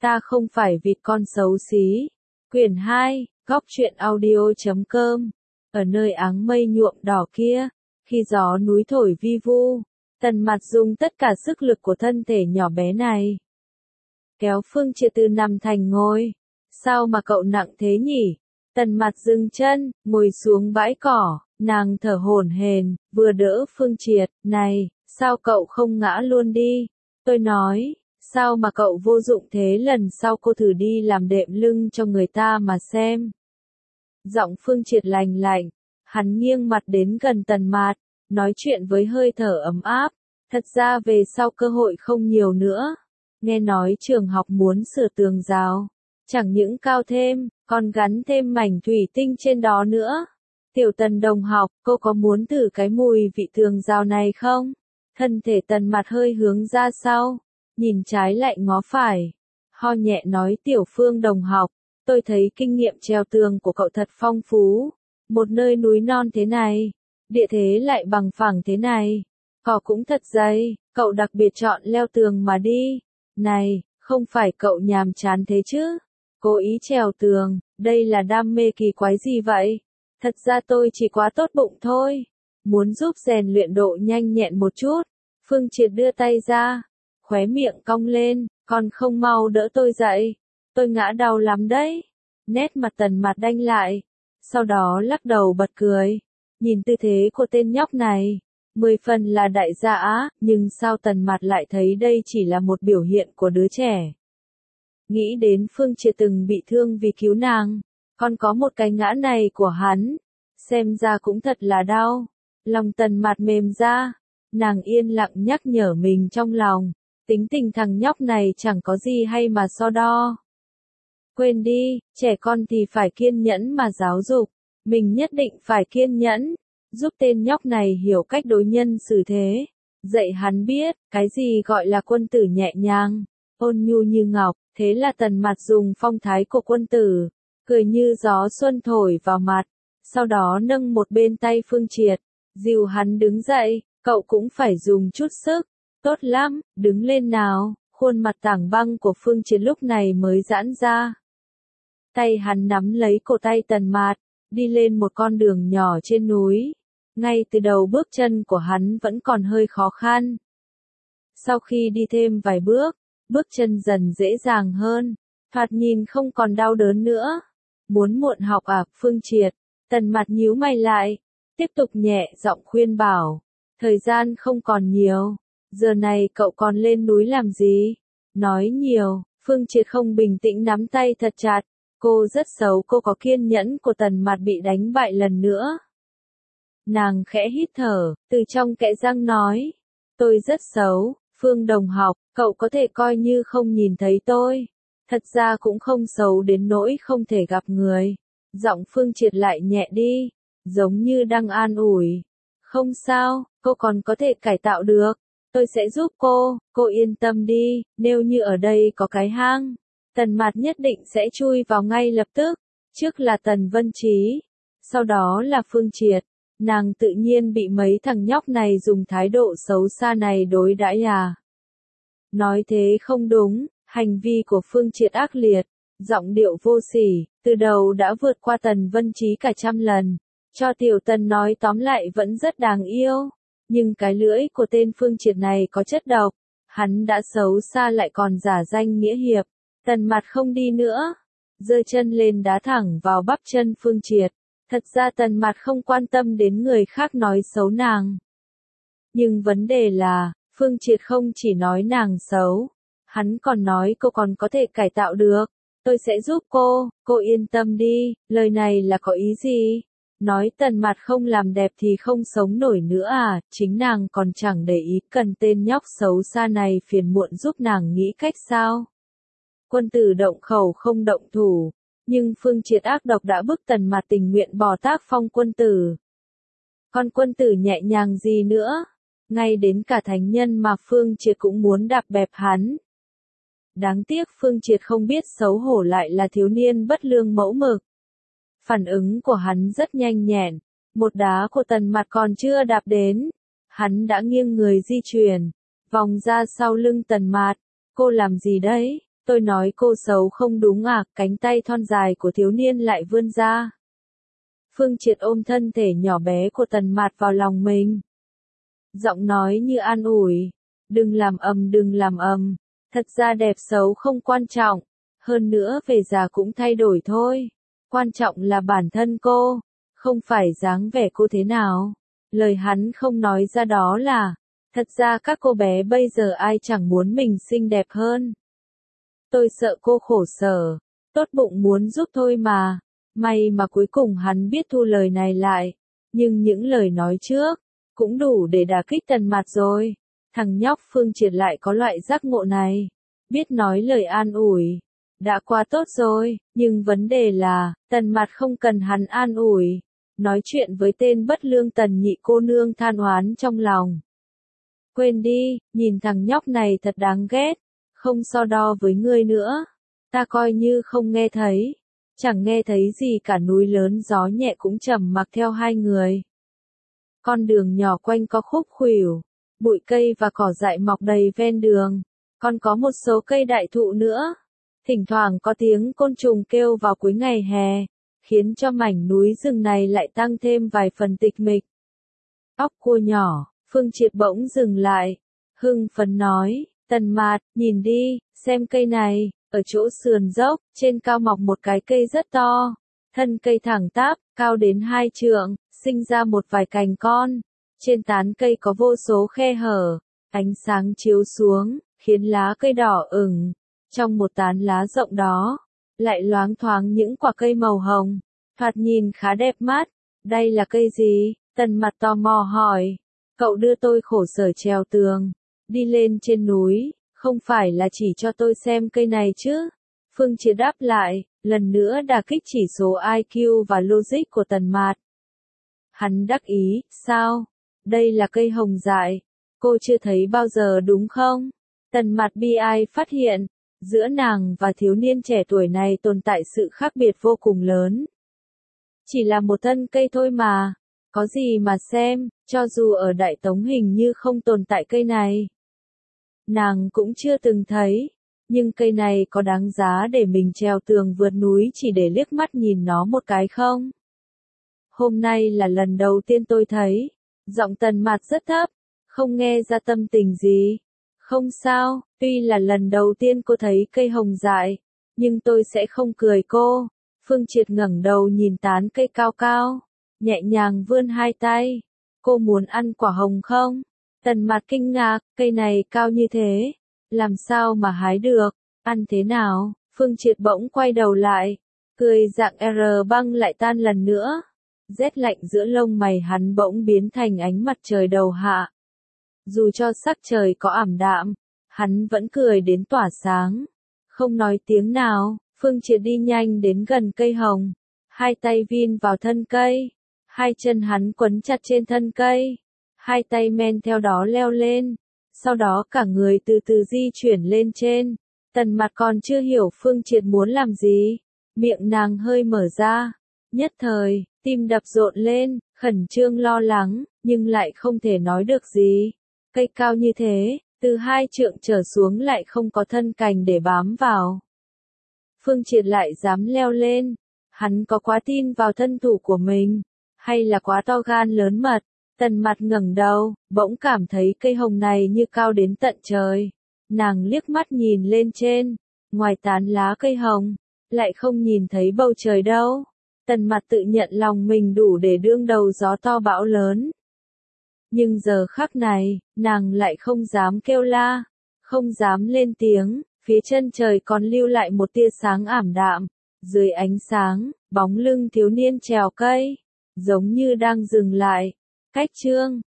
Ta không phải vịt con xấu xí. Quyển 2, góc truyện audio.com. Ở nơi áng mây nhuộm đỏ kia, khi gió núi thổi vi vu, Tần Mạt dùng tất cả sức lực của thân thể nhỏ bé này. Kéo Phương Triệt từ nằm thành ngồi. Sao mà cậu nặng thế nhỉ? Tần Mạt dừng chân, ngồi xuống bãi cỏ, nàng thở hổn hển, vừa đỡ Phương Triệt, này, sao cậu không ngã luôn đi? Tôi nói, sao mà cậu vô dụng thế, lần sau cô thử đi làm đệm lưng cho người ta mà xem. Giọng Phương Triệt lành lạnh, hắn nghiêng mặt đến gần Tần Mạt, nói chuyện với hơi thở ấm áp. Thật ra về sau cơ hội không nhiều nữa. Nghe nói trường học muốn sửa tường rào. Chẳng những cao thêm, còn gắn thêm mảnh thủy tinh trên đó nữa. Tiểu Tần đồng học, cô có muốn thử cái mùi vị tường rào này không? Thân thể Tần Mạt hơi hướng ra sau, nhìn trái lại ngó phải. Ho nhẹ nói, Tiểu Phương đồng học, tôi thấy kinh nghiệm treo tường của cậu thật phong phú. Một nơi núi non thế này, địa thế lại bằng phẳng thế này, cỏ cũng thật dày, cậu đặc biệt chọn leo tường mà đi. Này, không phải cậu nhàm chán thế chứ? Cố ý trèo tường, đây là đam mê kỳ quái gì vậy? Thật ra tôi chỉ quá tốt bụng thôi. Muốn giúp rèn luyện độ nhanh nhẹn một chút. Phương Triệt đưa tay ra, khóe miệng cong lên, còn không mau đỡ tôi dậy. Tôi ngã đau lắm đấy. Nét mặt Tần Mạt đanh lại, sau đó lắc đầu bật cười. Nhìn tư thế của tên nhóc này, 10 phần là đại dã, nhưng sao Tần Mạt lại thấy đây chỉ là một biểu hiện của đứa trẻ. Nghĩ đến Phương Triệt từng bị thương vì cứu nàng, còn có một cái ngã này của hắn, xem ra cũng thật là đau. Lòng Tần Mạt mềm ra, nàng yên lặng nhắc nhở mình trong lòng, tính tình thằng nhóc này chẳng có gì hay mà so đo. Quên đi, trẻ con thì phải kiên nhẫn mà giáo dục, mình nhất định phải kiên nhẫn, giúp tên nhóc này hiểu cách đối nhân xử thế, dạy hắn biết, cái gì gọi là quân tử nhẹ nhàng, ôn nhu như ngọc. Thế là Tần Mạt dùng phong thái của quân tử, cười như gió xuân thổi vào mặt, sau đó nâng một bên tay Phương Triệt, dìu hắn đứng dậy, cậu cũng phải dùng chút sức, tốt lắm, đứng lên nào. Khuôn mặt tảng băng của Phương Triệt lúc này mới giãn ra. Tay hắn nắm lấy cổ tay Tần Mạt, đi lên một con đường nhỏ trên núi. Ngay từ đầu bước chân của hắn vẫn còn hơi khó khăn. Sau khi đi thêm vài bước, bước chân dần dễ dàng hơn, thoạt nhìn không còn đau đớn nữa. Muốn muộn học à, Phương Triệt? Tần Mạt nhíu mày lại, tiếp tục nhẹ giọng khuyên bảo. Thời gian không còn nhiều, giờ này cậu còn lên núi làm gì? Nói nhiều, Phương Triệt không bình tĩnh nắm tay thật chặt. Cô rất xấu, cô có kiên nhẫn của Tần Mạt bị đánh bại lần nữa. Nàng khẽ hít thở, từ trong kẽ răng nói. Tôi rất xấu, Phương đồng học, cậu có thể coi như không nhìn thấy tôi. Thật ra cũng không xấu đến nỗi không thể gặp người. Giọng Phương Triệt lại nhẹ đi, giống như đang an ủi. Không sao, cô còn có thể cải tạo được. Tôi sẽ giúp cô yên tâm đi, nếu như ở đây có cái hang, Tần Mạt nhất định sẽ chui vào ngay lập tức. Trước là Tần Vân Trí, sau đó là Phương Triệt. Nàng tự nhiên bị mấy thằng nhóc này dùng thái độ xấu xa này đối đãi à. Nói thế không đúng, hành vi của Phương Triệt ác liệt, giọng điệu vô sỉ, từ đầu đã vượt qua Tần Vân Trí cả trăm lần. Cho Tiểu Tần nói tóm lại vẫn rất đáng yêu, nhưng cái lưỡi của tên Phương Triệt này có chất độc, hắn đã xấu xa lại còn giả danh nghĩa hiệp. Tần Mạt không đi nữa, giơ chân lên đá thẳng vào bắp chân Phương Triệt. Thật ra Tần Mạt không quan tâm đến người khác nói xấu nàng. Nhưng vấn đề là, Phương Triệt không chỉ nói nàng xấu, hắn còn nói cô còn có thể cải tạo được. Tôi sẽ giúp cô yên tâm đi, lời này là có ý gì? Nói Tần Mạt không làm đẹp thì không sống nổi nữa à, chính nàng còn chẳng để ý cần tên nhóc xấu xa này phiền muộn giúp nàng nghĩ cách sao? Quân tử động khẩu không động thủ, nhưng Phương Triệt ác độc đã bức Tần Mạt tình nguyện bỏ tác phong quân tử. Còn quân tử nhẹ nhàng gì nữa? Ngay đến cả thánh nhân mà Phương Triệt cũng muốn đạp bẹp hắn. Đáng tiếc Phương Triệt không biết xấu hổ lại là thiếu niên bất lương mẫu mực. Phản ứng của hắn rất nhanh nhẹn, một đá của Tần Mạt còn chưa đạp đến, hắn đã nghiêng người di chuyển, vòng ra sau lưng Tần Mạt. Cô làm gì đấy? Tôi nói cô xấu không đúng à, cánh tay thon dài của thiếu niên lại vươn ra. Phương Triệt ôm thân thể nhỏ bé của Tần Mạt vào lòng mình. Giọng nói như an ủi, đừng làm ầm, thật ra đẹp xấu không quan trọng, hơn nữa về già cũng thay đổi thôi. Quan trọng là bản thân cô, không phải dáng vẻ cô thế nào. Lời hắn không nói ra đó là, thật ra các cô bé bây giờ ai chẳng muốn mình xinh đẹp hơn. Tôi sợ cô khổ sở, tốt bụng muốn giúp thôi mà. May mà cuối cùng hắn biết thu lời này lại, nhưng những lời nói trước, cũng đủ để đả kích Tần Mạt rồi. Thằng nhóc Phương Triệt lại có loại giác ngộ này, biết nói lời an ủi. Đã quá tốt rồi, nhưng vấn đề là, Tần Mạt không cần hắn an ủi. Nói chuyện với tên bất lương Tần nhị cô nương than oán trong lòng. Quên đi, nhìn thằng nhóc này thật đáng ghét, không so đo với ngươi nữa. Ta coi như không nghe thấy, chẳng nghe thấy gì cả, núi lớn gió nhẹ cũng trầm mặc theo hai người. Con đường nhỏ quanh có khúc khuỷu, bụi cây và cỏ dại mọc đầy ven đường, còn có một số cây đại thụ nữa. Thỉnh thoảng có tiếng côn trùng kêu vào cuối ngày hè, khiến cho mảnh núi rừng này lại tăng thêm vài phần tịch mịch. Óc cua nhỏ, Phương Triệt bỗng dừng lại, hưng phấn nói, Tần Mạt, nhìn đi, xem cây này, ở chỗ sườn dốc, trên cao mọc một cái cây rất to, thân cây thẳng tắp, cao đến 2 trượng, sinh ra một vài cành con, trên tán cây có vô số khe hở, ánh sáng chiếu xuống, khiến lá cây đỏ ửng, trong một tán lá rộng đó, lại loáng thoáng những quả cây màu hồng, thoạt nhìn khá đẹp mắt. Đây là cây gì? Tần Mạt tò mò hỏi. Cậu đưa tôi khổ sở trèo tường, đi lên trên núi, không phải là chỉ cho tôi xem cây này chứ? Phương Triệt đáp lại, lần nữa đả kích chỉ số IQ và logic của Tần Mạt. Hắn đắc ý, sao? Đây là cây hồng dại, cô chưa thấy bao giờ đúng không? Tần Mạt bi ai phát hiện, giữa nàng và thiếu niên trẻ tuổi này tồn tại sự khác biệt vô cùng lớn. Chỉ là một thân cây thôi mà, có gì mà xem, cho dù ở Đại Tống hình như không tồn tại cây này. Nàng cũng chưa từng thấy, nhưng cây này có đáng giá để mình trèo tường vượt núi chỉ để liếc mắt nhìn nó một cái không? Hôm nay là lần đầu tiên tôi thấy, giọng Tần Mạt rất thấp, không nghe ra tâm tình gì. Không sao, tuy là lần đầu tiên cô thấy cây hồng dại, nhưng tôi sẽ không cười cô. Phương Triệt ngẩng đầu nhìn tán cây cao cao, nhẹ nhàng vươn hai tay. Cô muốn ăn quả hồng không? Tần Mạt kinh ngạc, cây này cao như thế, làm sao mà hái được, ăn thế nào? Phương Triệt bỗng quay đầu lại, cười dạng R băng lại tan lần nữa. Rét lạnh giữa lông mày hắn bỗng biến thành ánh mặt trời đầu hạ. Dù cho sắc trời có ảm đạm, hắn vẫn cười đến tỏa sáng. Không nói tiếng nào, Phương Triệt đi nhanh đến gần cây hồng, hai tay vin vào thân cây, hai chân hắn quấn chặt trên thân cây, hai tay men theo đó leo lên, sau đó cả người từ từ di chuyển lên trên. Tần Mạt còn chưa hiểu Phương Triệt muốn làm gì, miệng nàng hơi mở ra, nhất thời, tim đập rộn lên, khẩn trương lo lắng, nhưng lại không thể nói được gì. Cây cao như thế, từ 2 trượng trở xuống lại không có thân cành để bám vào. Phương Triệt lại dám leo lên, hắn có quá tin vào thân thủ của mình, hay là quá to gan lớn mật? Tần Mạt ngẩng đầu, bỗng cảm thấy cây hồng này như cao đến tận trời. Nàng liếc mắt nhìn lên trên, ngoài tán lá cây hồng, lại không nhìn thấy bầu trời đâu. Tần Mạt tự nhận lòng mình đủ để đương đầu gió to bão lớn. Nhưng giờ khắc này, nàng lại không dám kêu la, không dám lên tiếng, phía chân trời còn lưu lại một tia sáng ảm đạm. Dưới ánh sáng, bóng lưng thiếu niên trèo cây, giống như đang dừng lại. Cách chương